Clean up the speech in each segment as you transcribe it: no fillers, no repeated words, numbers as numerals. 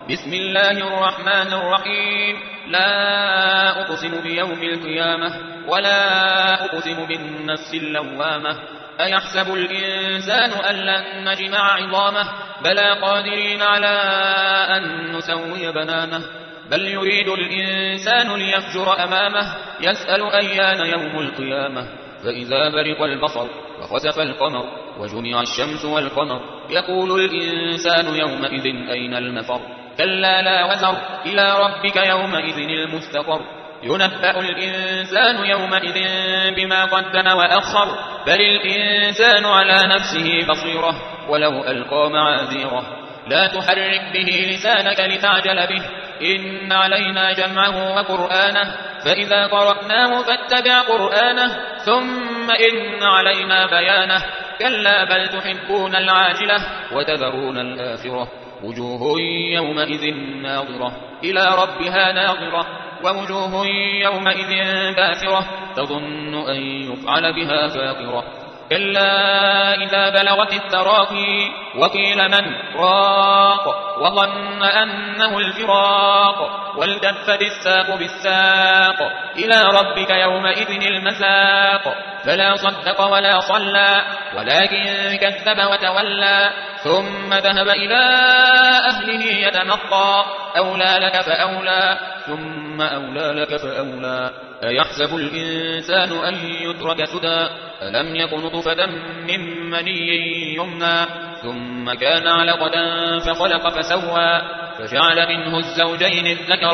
بسم الله الرحمن الرحيم. لا أقسم بيوم القيامة ولا أقسم بالنفس اللوامة. أيحسب الإنسان أن لن نجمع عظامه بلى قادرين على أن نسوي بنانه بل يريد الإنسان ليفجر أمامه يسأل أيان يوم القيامة فإذا برق البصر وخسف القمر وجمع الشمس والقمر يقول الإنسان يومئذ أين المفر كلا لا وزر إلى ربك يومئذ المستقر ينبأ الإنسان يومئذ بما قدم وأخر بل الإنسان على نفسه بصيرة ولو ألقى معاذيره لا تحرك به لسانك لتعجل به إن علينا جمعه وقرآنه فإذا قرأناه فاتبع قرآنه ثم إن علينا بيانه كلا بل تحبون العاجلة وتذرون الآخرة وجوه يومئذ ناظرة إلى ربها ناظرة ووجوه يومئذ باسرة تظن أن يفعل بها فاقرة كلا إذا بلغت التراقي وقيل من راق وظن أنه الفراق والتفت الساق بالساق إلى ربك يومئذ المساق فلا صدق ولا صلى ولكن كذب وتولى ثم ذهب إلى أهله يتمطى أولى لك فأولى ثم أولى لك فأولى أيحسب الإنسان أن يترك سدى ألم يكن نطفة من مني يمنى ثم كان علقة فخلق فسوى فجعل منه الزوجين الذكر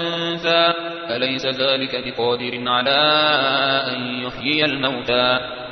والأنثى أليس ذلك بقادر على أن يحيي الموتى